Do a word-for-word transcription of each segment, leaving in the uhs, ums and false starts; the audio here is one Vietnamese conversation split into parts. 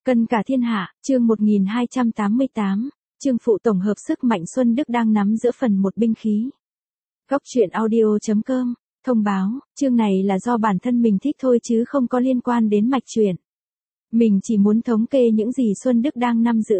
Cân cả thiên hạ, chương một nghìn hai trăm tám mươi tám, chương phụ tổng hợp sức mạnh Xuân Đức đang nắm giữa phần một binh khí. Góc truyện audio.com, thông báo, chương này là do bản thân mình thích thôi chứ không có liên quan đến mạch truyện. Mình chỉ muốn thống kê những gì Xuân Đức đang nắm giữ.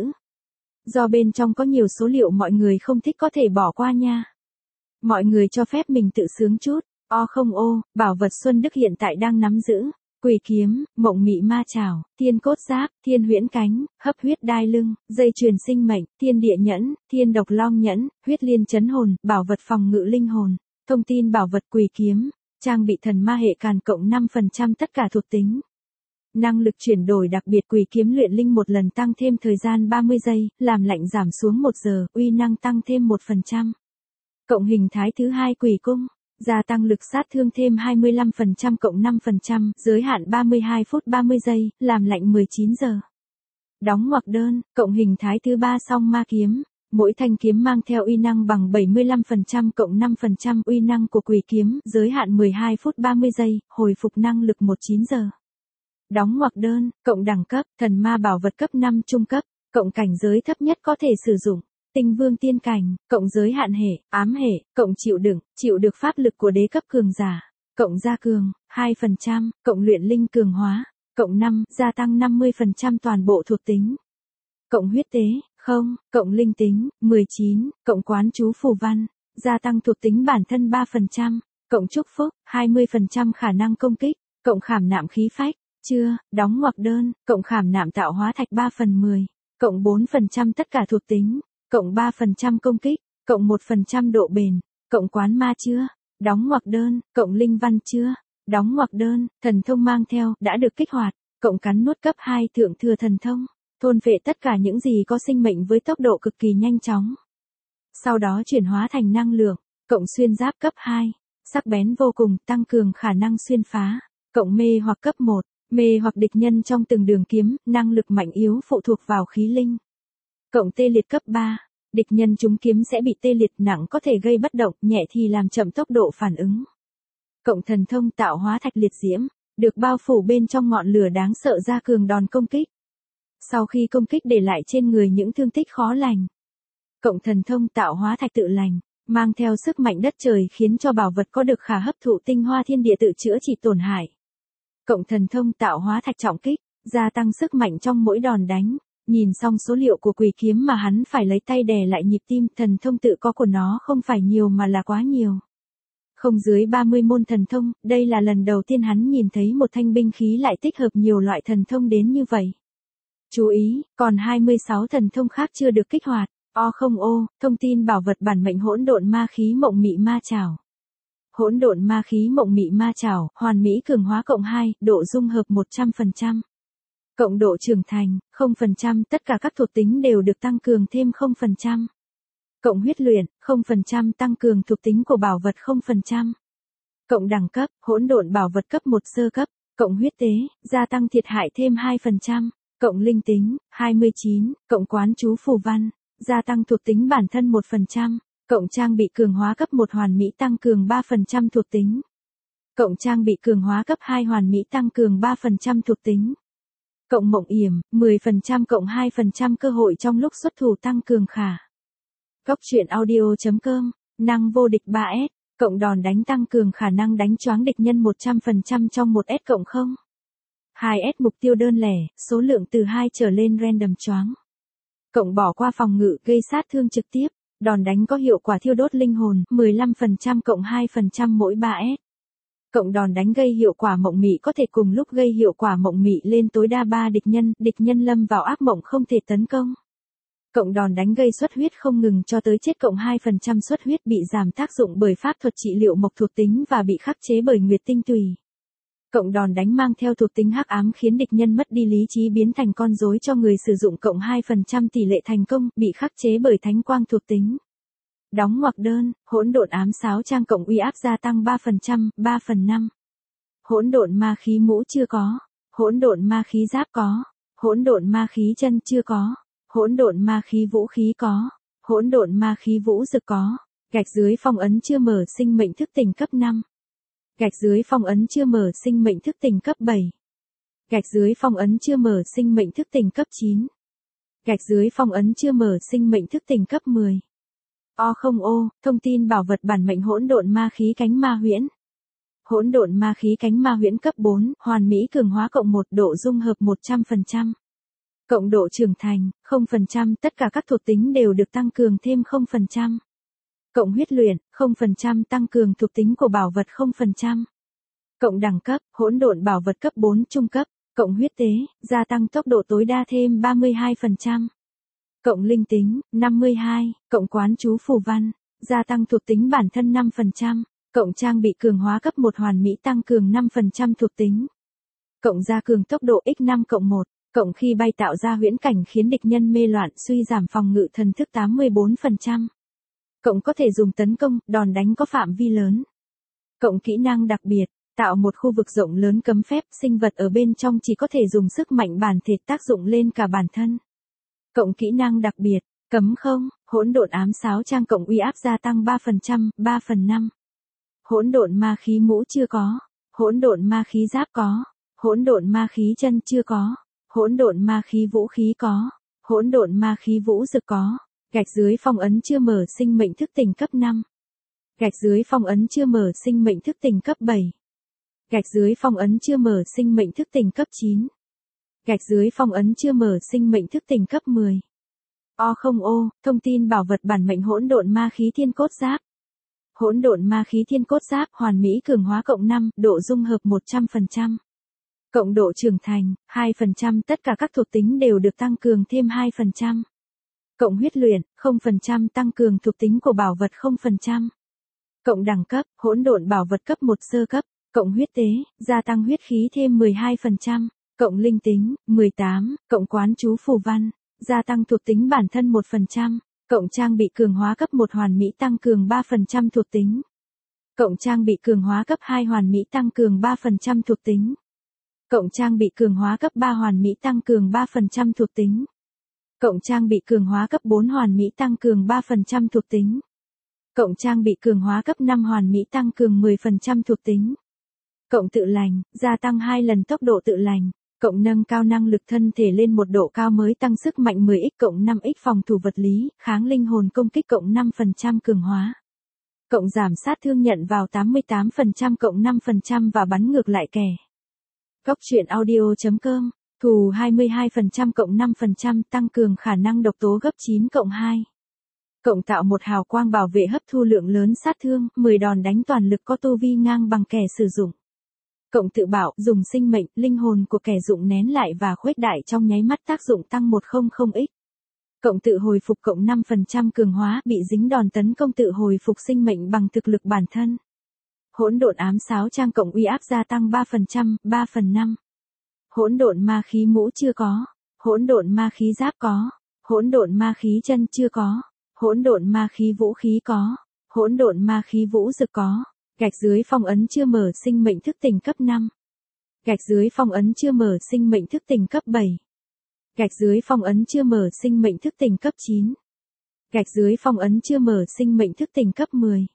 Do bên trong có nhiều số liệu mọi người không thích có thể bỏ qua nha. Mọi người cho phép mình tự sướng chút, o không ô, bảo vật Xuân Đức hiện tại đang nắm giữ. Quỷ kiếm, mộng mị ma chảo, thiên cốt giáp, thiên huyễn cánh, hấp huyết đai lưng, dây chuyền sinh mệnh, thiên địa nhẫn, thiên độc long nhẫn, huyết liên chấn hồn, bảo vật phòng ngự linh hồn, thông tin bảo vật quỷ kiếm, trang bị thần ma hệ càn cộng năm phần trăm tất cả thuộc tính. Năng lực chuyển đổi đặc biệt quỷ kiếm luyện linh một lần tăng thêm thời gian ba mươi giây, làm lạnh giảm xuống một giờ, uy năng tăng thêm một phần trăm. Cộng hình thái thứ hai quỷ cung. Gia tăng lực sát thương thêm hai mươi lăm phần trăm cộng năm phần trăm, giới hạn ba mươi hai phút ba mươi giây, làm lạnh mười chín giờ. Đóng ngoặc đơn, cộng hình thái thứ ba song ma kiếm. Mỗi thanh kiếm mang theo uy năng bằng bảy mươi lăm phần trăm cộng năm phần trăm uy năng của quỷ kiếm, giới hạn mười hai phút ba mươi giây, hồi phục năng lực mười chín giờ. Đóng ngoặc đơn, cộng đẳng cấp, thần ma bảo vật cấp năm trung cấp, cộng cảnh giới thấp nhất có thể sử dụng. Tinh vương tiên cảnh, cộng giới hạn hệ, ám hệ, cộng chịu đựng, chịu được pháp lực của đế cấp cường giả, cộng gia cường, hai phần trăm, cộng luyện linh cường hóa, cộng năm, gia tăng năm mươi phần trăm toàn bộ thuộc tính. Cộng huyết tế, không, cộng linh tính, mười chín, cộng quán chú phù văn, gia tăng thuộc tính bản thân ba phần trăm, cộng chúc phúc, hai mươi phần trăm khả năng công kích, cộng khảm nạm khí phách, chưa, đóng ngoặc đơn, cộng khảm nạm tạo hóa thạch ba phần mười, cộng bốn phần trăm tất cả thuộc tính. Cộng ba phần trăm công kích, cộng một phần trăm độ bền, cộng quán ma chưa, đóng ngoặc đơn, cộng linh văn chưa, đóng ngoặc đơn, thần thông mang theo, đã được kích hoạt, cộng cắn nuốt cấp hai thượng thừa thần thông, thôn phệ tất cả những gì có sinh mệnh với tốc độ cực kỳ nhanh chóng. Sau đó chuyển hóa thành năng lượng, cộng xuyên giáp cấp hai, sắc bén vô cùng, tăng cường khả năng xuyên phá, cộng mê hoặc cấp một, mê hoặc địch nhân trong từng đường kiếm, năng lực mạnh yếu phụ thuộc vào khí linh. Cộng tê liệt cấp ba, địch nhân trúng kiếm sẽ bị tê liệt, nặng có thể gây bất động, nhẹ thì làm chậm tốc độ phản ứng. Cộng thần thông tạo hóa thạch liệt diễm, được bao phủ bên trong ngọn lửa đáng sợ ra cường đòn công kích. Sau khi công kích để lại trên người những thương tích khó lành. Cộng thần thông tạo hóa thạch tự lành, mang theo sức mạnh đất trời khiến cho bảo vật có được khả hấp thụ tinh hoa thiên địa tự chữa trị tổn hại. Cộng thần thông tạo hóa thạch trọng kích, gia tăng sức mạnh trong mỗi đòn đánh. Nhìn xong số liệu của quỷ kiếm mà hắn phải lấy tay đè lại nhịp tim, thần thông tự có của nó không phải nhiều mà là quá nhiều. Không dưới ba mươi môn thần thông, đây là lần đầu tiên hắn nhìn thấy một thanh binh khí lại tích hợp nhiều loại thần thông đến như vậy. Chú ý, còn hai mươi sáu thần thông khác chưa được kích hoạt, o không ô, thông tin bảo vật bản mệnh hỗn độn ma khí mộng mị ma chảo. Hỗn độn ma khí mộng mị ma chảo, hoàn mỹ cường hóa cộng hai, độ dung hợp một trăm phần trăm. Cộng độ trưởng thành, không phần trăm, tất cả các thuộc tính đều được tăng cường thêm không phần trăm. Cộng huyết luyện, không phần trăm tăng cường thuộc tính của bảo vật không phần trăm. Cộng đẳng cấp, hỗn độn bảo vật cấp một sơ cấp, cộng huyết tế, gia tăng thiệt hại thêm hai phần trăm. Cộng linh tính, hai mươi chín, cộng quán chú phù văn, gia tăng thuộc tính bản thân một phần trăm. Cộng trang bị cường hóa cấp một hoàn mỹ tăng cường ba phần trăm thuộc tính. Cộng trang bị cường hóa cấp hai hoàn mỹ tăng cường ba phần trăm thuộc tính. Cộng mộng yểm, mười phần trăm cộng hai phần trăm cơ hội trong lúc xuất thủ tăng cường khả. Góc truyện audio.com, năng vô địch ba S, cộng đòn đánh tăng cường khả năng đánh choáng địch nhân một trăm phần trăm trong một S cộng không. hai S mục tiêu đơn lẻ, số lượng từ hai trở lên random choáng. Cộng bỏ qua phòng ngự gây sát thương trực tiếp, đòn đánh có hiệu quả thiêu đốt linh hồn, mười lăm phần trăm cộng hai phần trăm mỗi ba S. Cộng đòn đánh gây hiệu quả mộng mị có thể cùng lúc gây hiệu quả mộng mị lên tối đa ba địch nhân, địch nhân lâm vào ác mộng không thể tấn công. Cộng đòn đánh gây xuất huyết không ngừng cho tới chết cộng hai phần trăm xuất huyết bị giảm tác dụng bởi pháp thuật trị liệu mộc thuộc tính và bị khắc chế bởi nguyệt tinh tùy. Cộng đòn đánh mang theo thuộc tính hắc ám khiến địch nhân mất đi lý trí biến thành con rối cho người sử dụng cộng hai phần trăm tỷ lệ thành công, bị khắc chế bởi thánh quang thuộc tính. Đóng ngoặc đơn, hỗn độn ám sáo trang cộng uy áp gia tăng ba phần trăm, ba phần năm. Hỗn độn ma khí mũ chưa có, hỗn độn ma khí giáp có, hỗn độn ma khí chân chưa có, hỗn độn ma khí vũ khí có, hỗn độn ma khí vũ dực có, gạch dưới phong ấn chưa mở sinh mệnh thức tỉnh cấp năm. Gạch dưới phong ấn chưa mở sinh mệnh thức tỉnh cấp bảy. Gạch dưới phong ấn chưa mở sinh mệnh thức tỉnh cấp chín. Gạch dưới phong ấn chưa mở sinh mệnh thức tỉnh cấp mười. O không ô, thông tin bảo vật bản mệnh hỗn độn ma khí cánh ma huyễn. Hỗn độn ma khí cánh ma huyễn cấp bốn, hoàn mỹ cường hóa cộng một, độ dung hợp một trăm phần trăm. Cộng độ trưởng thành, không phần trăm, tất cả các thuộc tính đều được tăng cường thêm không phần trăm. Cộng huyết luyện, không phần trăm, tăng cường thuộc tính của bảo vật không phần trăm. Cộng đẳng cấp, hỗn độn bảo vật cấp bốn trung cấp, cộng huyết tế, gia tăng tốc độ tối đa thêm ba mươi hai phần trăm. Cộng linh tính, năm mươi hai, cộng quán chú phù văn, gia tăng thuộc tính bản thân năm phần trăm. Cộng trang bị cường hóa cấp một hoàn mỹ tăng cường năm phần trăm thuộc tính. Cộng gia cường tốc độ nhân năm cộng một, cộng khi bay tạo ra huyễn cảnh khiến địch nhân mê loạn suy giảm phòng ngự thần thức tám mươi bốn phần trăm. Cộng có thể dùng tấn công, đòn đánh có phạm vi lớn. Cộng kỹ năng đặc biệt, tạo một khu vực rộng lớn cấm phép, sinh vật ở bên trong chỉ có thể dùng sức mạnh bản thể tác dụng lên cả bản thân. Cộng kỹ năng đặc biệt, cấm không, hỗn độn ám sáo trang cộng uy áp gia tăng ba phần trăm, ba phần năm. Hỗn độn ma khí mũ chưa có, hỗn độn ma khí giáp có, hỗn độn ma khí chân chưa có, hỗn độn ma khí vũ khí có, hỗn độn ma khí vũ dực có. Gạch dưới phong ấn chưa mở sinh mệnh thức tỉnh cấp năm. Gạch dưới phong ấn chưa mở sinh mệnh thức tỉnh cấp bảy. Gạch dưới phong ấn chưa mở sinh mệnh thức tỉnh cấp chín. Gạch dưới phong ấn chưa mở sinh mệnh thức tỉnh cấp mười. O không ô, thông tin bảo vật bản mệnh hỗn độn ma khí thiên cốt giáp. Hỗn độn ma khí thiên cốt giáp hoàn mỹ cường hóa cộng năm, độ dung hợp một trăm phần trăm. Cộng độ trưởng thành, hai phần trăm, tất cả các thuộc tính đều được tăng cường thêm hai phần trăm. Cộng huyết luyện, không phần trăm, tăng cường thuộc tính của bảo vật không phần trăm. Cộng đẳng cấp, hỗn độn bảo vật cấp một sơ cấp, cộng huyết tế, gia tăng huyết khí thêm mười hai phần trăm, cộng linh tính, mười tám, cộng quán chú phù văn, gia tăng thuộc tính bản thân một phần trăm, cộng trang bị cường hóa cấp một hoàn mỹ tăng cường ba phần trăm thuộc tính. Cộng trang bị cường hóa cấp hai hoàn mỹ tăng cường ba phần trăm thuộc tính. Cộng trang bị cường hóa cấp ba hoàn mỹ tăng cường ba phần trăm thuộc tính. Cộng trang bị cường hóa cấp bốn hoàn mỹ tăng cường ba phần trăm thuộc tính. Cộng trang bị cường hóa cấp năm hoàn mỹ tăng cường mười phần trăm thuộc tính. Cộng tự lành, gia tăng hai lần tốc độ tự lành. Cộng nâng cao năng lực thân thể lên một độ cao mới tăng sức mạnh mười x cộng năm x phòng thủ vật lý, kháng linh hồn công kích cộng năm phần trăm cường hóa. Cộng giảm sát thương nhận vào tám mươi tám phần trăm cộng năm phần trăm và bắn ngược lại kẻ. Góc truyện audio.com, thù hai mươi hai phần trăm cộng năm phần trăm tăng cường khả năng độc tố gấp chín cộng hai. Cộng tạo một hào quang bảo vệ hấp thu lượng lớn sát thương, mười đòn đánh toàn lực có tu vi ngang bằng kẻ sử dụng. Cộng tự bảo, dùng sinh mệnh, linh hồn của kẻ dụng nén lại và khuếch đại trong nháy mắt tác dụng tăng một trăm x. Cộng tự hồi phục cộng năm phần trăm cường hóa, bị dính đòn tấn công tự hồi phục sinh mệnh bằng thực lực bản thân. Hỗn độn ám sáo trang cộng uy áp gia tăng ba phần trăm, ba phần năm. Hỗn độn ma khí mũ chưa có, hỗn độn ma khí giáp có, hỗn độn ma khí chân chưa có, hỗn độn ma khí vũ khí có, hỗn độn ma khí vũ dực có. Gạch dưới phong ấn chưa mở sinh mệnh thức tỉnh cấp năm. Gạch dưới phong ấn chưa mở sinh mệnh thức tỉnh cấp bảy. Gạch dưới phong ấn chưa mở sinh mệnh thức tỉnh cấp chín. Gạch dưới phong ấn chưa mở sinh mệnh thức tỉnh cấp mười.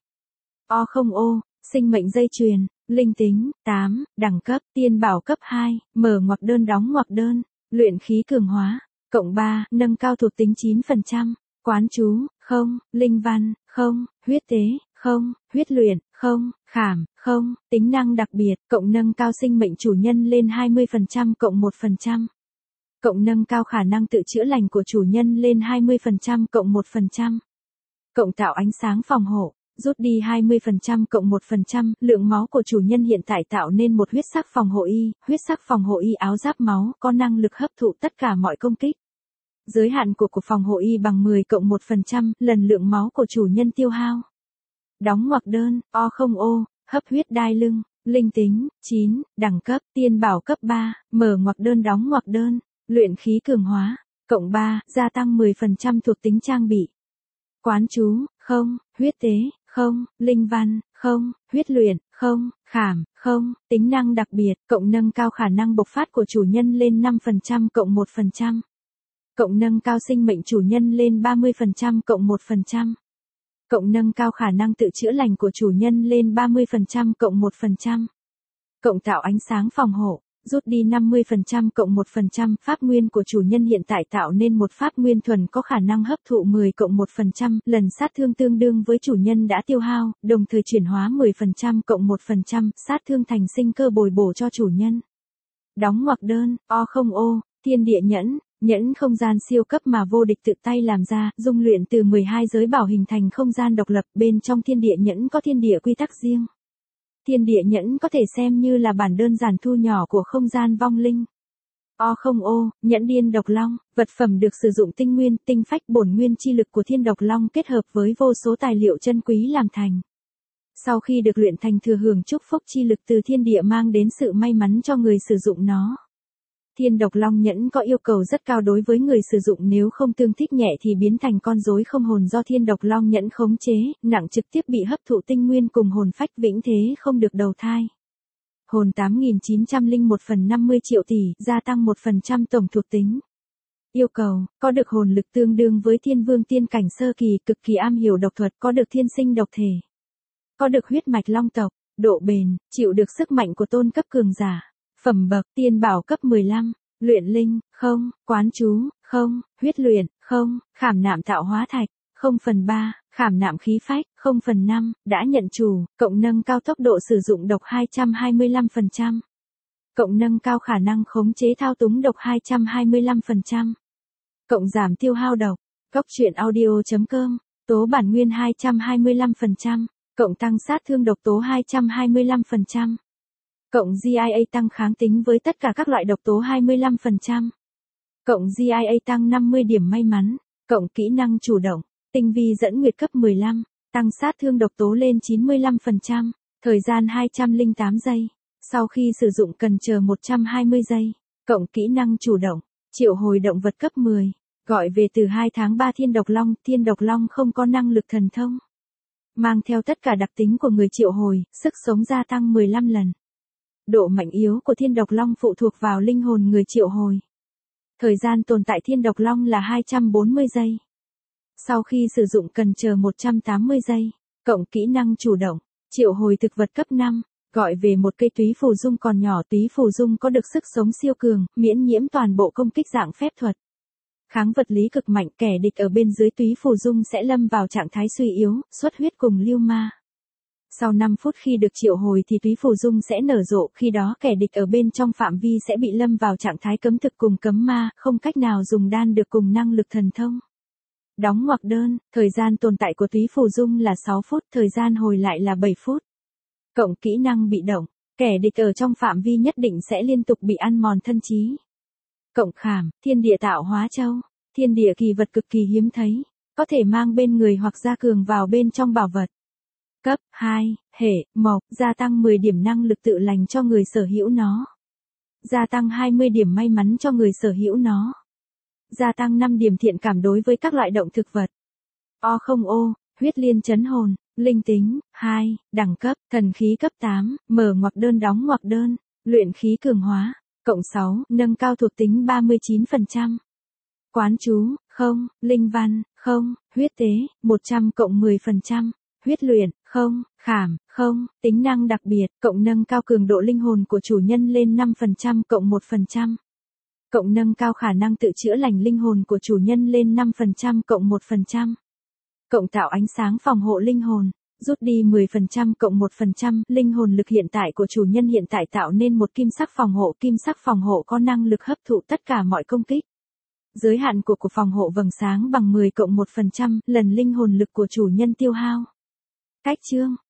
O không ô, sinh mệnh dây chuyền, linh tính, tám, đẳng cấp, tiên bảo cấp hai, mở ngoặc đơn đóng ngoặc đơn, luyện khí cường hóa, cộng ba, nâng cao thuộc tính chín phần trăm, quán chú, không, linh văn, không, huyết tế, không, huyết luyện, không, khảm, không, tính năng đặc biệt, cộng nâng cao sinh mệnh chủ nhân lên hai mươi phần trăm cộng một phần trăm. Cộng nâng cao khả năng tự chữa lành của chủ nhân lên hai mươi phần trăm cộng một phần trăm. Cộng tạo ánh sáng phòng hộ, rút đi hai mươi phần trăm cộng một phần trăm, lượng máu của chủ nhân hiện tại tạo nên một huyết sắc phòng hộ y, huyết sắc phòng hộ y áo giáp máu, có năng lực hấp thụ tất cả mọi công kích. Giới hạn của của phòng hộ y bằng mười cộng một phần trăm, lần lượng máu của chủ nhân tiêu hao. Đóng ngoặc đơn, O không ô, hấp huyết đai lưng, linh tính, chín, đẳng cấp, tiên bảo cấp ba, mở ngoặc đơn đóng ngoặc đơn, luyện khí cường hóa, cộng ba, gia tăng mười phần trăm thuộc tính trang bị. Quán chú, không, huyết tế, không, linh văn, không, huyết luyện, không, khảm, không, tính năng đặc biệt, cộng nâng cao khả năng bộc phát của chủ nhân lên năm phần trăm cộng một phần trăm. Cộng nâng cao sinh mệnh chủ nhân lên ba mươi phần trăm cộng một phần trăm. Cộng nâng cao khả năng tự chữa lành của chủ nhân lên ba mươi phần trăm cộng một phần trăm. Cộng tạo ánh sáng phòng hộ, Rút đi năm mươi phần trăm cộng một phần trăm, pháp nguyên của chủ nhân hiện tại tạo nên một pháp nguyên thuần có khả năng hấp thụ mười cộng một phần trăm, lần sát thương tương đương với chủ nhân đã tiêu hao, đồng thời chuyển hóa mười phần trăm cộng một phần trăm, sát thương thành sinh cơ bồi bổ cho chủ nhân. Đóng ngoặc đơn, o không ô, thiên địa nhẫn, nhẫn không gian siêu cấp mà vô địch tự tay làm ra, dung luyện từ mười hai giới bảo hình thành không gian độc lập, bên trong thiên địa nhẫn có thiên địa quy tắc riêng. Thiên địa nhẫn có thể xem như là bản đơn giản thu nhỏ của không gian vong linh. O không ô, nhẫn điên độc long, vật phẩm được sử dụng tinh nguyên, tinh phách bổn nguyên chi lực của thiên độc long kết hợp với vô số tài liệu chân quý làm thành. Sau khi được luyện thành thừa hưởng chúc phúc chi lực từ thiên địa mang đến sự may mắn cho người sử dụng nó. Thiên độc long nhẫn có yêu cầu rất cao đối với người sử dụng, nếu không tương thích nhẹ thì biến thành con rối không hồn do thiên độc long nhẫn khống chế, nặng trực tiếp bị hấp thụ tinh nguyên cùng hồn phách vĩnh thế không được đầu thai. Hồn tám nghìn chín trăm lẻ một phần năm mươi triệu tỷ, gia tăng một phần trăm tổng thuộc tính. Yêu cầu, có được hồn lực tương đương với thiên vương tiên cảnh sơ kỳ, cực kỳ am hiểu độc thuật, có được thiên sinh độc thể. Có được huyết mạch long tộc, độ bền, chịu được sức mạnh của tôn cấp cường giả. Phẩm bậc, tiên bảo cấp mười lăm, luyện linh, không, quán chú, không, huyết luyện, không, khảm nạm tạo hóa thạch, không phần ba, khảm nạm khí phách, không phần năm, đã nhận chủ, cộng nâng cao tốc độ sử dụng độc hai trăm hai mươi lăm phần trăm. Cộng nâng cao khả năng khống chế thao túng độc hai trăm hai mươi lăm phần trăm. Cộng giảm tiêu hao độc, góc truyện audio.com, tố bản nguyên hai trăm hai mươi lăm phần trăm, cộng tăng sát thương độc tố hai trăm hai mươi lăm phần trăm. Cộng giê i a tăng kháng tính với tất cả các loại độc tố hai mươi lăm phần trăm. Cộng giê i a tăng năm mươi điểm may mắn. Cộng kỹ năng chủ động, tinh vi dẫn nguyệt cấp mười lăm, tăng sát thương độc tố lên chín mươi lăm phần trăm, thời gian hai trăm lẻ tám giây. Sau khi sử dụng cần chờ một trăm hai mươi giây. Cộng kỹ năng chủ động, triệu hồi động vật cấp mười, gọi về từ hai tháng ba thiên độc long, thiên độc long không có năng lực thần thông. Mang theo tất cả đặc tính của người triệu hồi, sức sống gia tăng mười lăm lần. Độ mạnh yếu của thiên độc long phụ thuộc vào linh hồn người triệu hồi. Thời gian tồn tại thiên độc long là hai trăm bốn mươi giây. Sau khi sử dụng cần chờ một trăm tám mươi giây. Cộng kỹ năng chủ động, triệu hồi thực vật cấp năm, gọi về một cây túy phù dung còn nhỏ. Túy phù dung có được sức sống siêu cường, miễn nhiễm toàn bộ công kích dạng phép thuật. Kháng vật lý cực mạnh, kẻ địch ở bên dưới túy phù dung sẽ lâm vào trạng thái suy yếu, xuất huyết cùng lưu ma. Sau năm phút khi được triệu hồi thì túy phù dung sẽ nở rộ, khi đó kẻ địch ở bên trong phạm vi sẽ bị lâm vào trạng thái cấm thực cùng cấm ma, không cách nào dùng đan được cùng năng lực thần thông. Đóng ngoặc đơn, thời gian tồn tại của túy phù dung là sáu phút, thời gian hồi lại là bảy phút. Cộng kỹ năng bị động, kẻ địch ở trong phạm vi nhất định sẽ liên tục bị ăn mòn thân trí. Cộng khảm, thiên địa tạo hóa châu, thiên địa kỳ vật cực kỳ hiếm thấy, có thể mang bên người hoặc gia cường vào bên trong bảo vật. Cấp hai, hệ, mộc, gia tăng mười điểm năng lực tự lành cho người sở hữu nó. Gia tăng hai mươi điểm may mắn cho người sở hữu nó. Gia tăng năm điểm thiện cảm đối với các loại động thực vật. O không ô, huyết liên chấn hồn, linh tính, hai, đẳng cấp, thần khí cấp tám, mở ngoặc đơn đóng ngoặc đơn, luyện khí cường hóa, cộng sáu, nâng cao thuộc tính ba mươi chín phần trăm. Quán chú, không, linh văn, không, huyết tế, một trăm cộng mười phần trăm. Huyết luyện, không, khảm, không, tính năng đặc biệt, cộng nâng cao cường độ linh hồn của chủ nhân lên năm phần trăm cộng một phần trăm. Cộng nâng cao khả năng tự chữa lành linh hồn của chủ nhân lên năm phần trăm cộng một phần trăm. Cộng tạo ánh sáng phòng hộ linh hồn, rút đi mười phần trăm cộng một phần trăm, linh hồn lực hiện tại của chủ nhân hiện tại tạo nên một kim sắc phòng hộ, kim sắc phòng hộ có năng lực hấp thụ tất cả mọi công kích. Giới hạn của của phòng hộ vầng sáng bằng mười cộng một phần trăm lần linh hồn lực của chủ nhân tiêu hao. Cách chương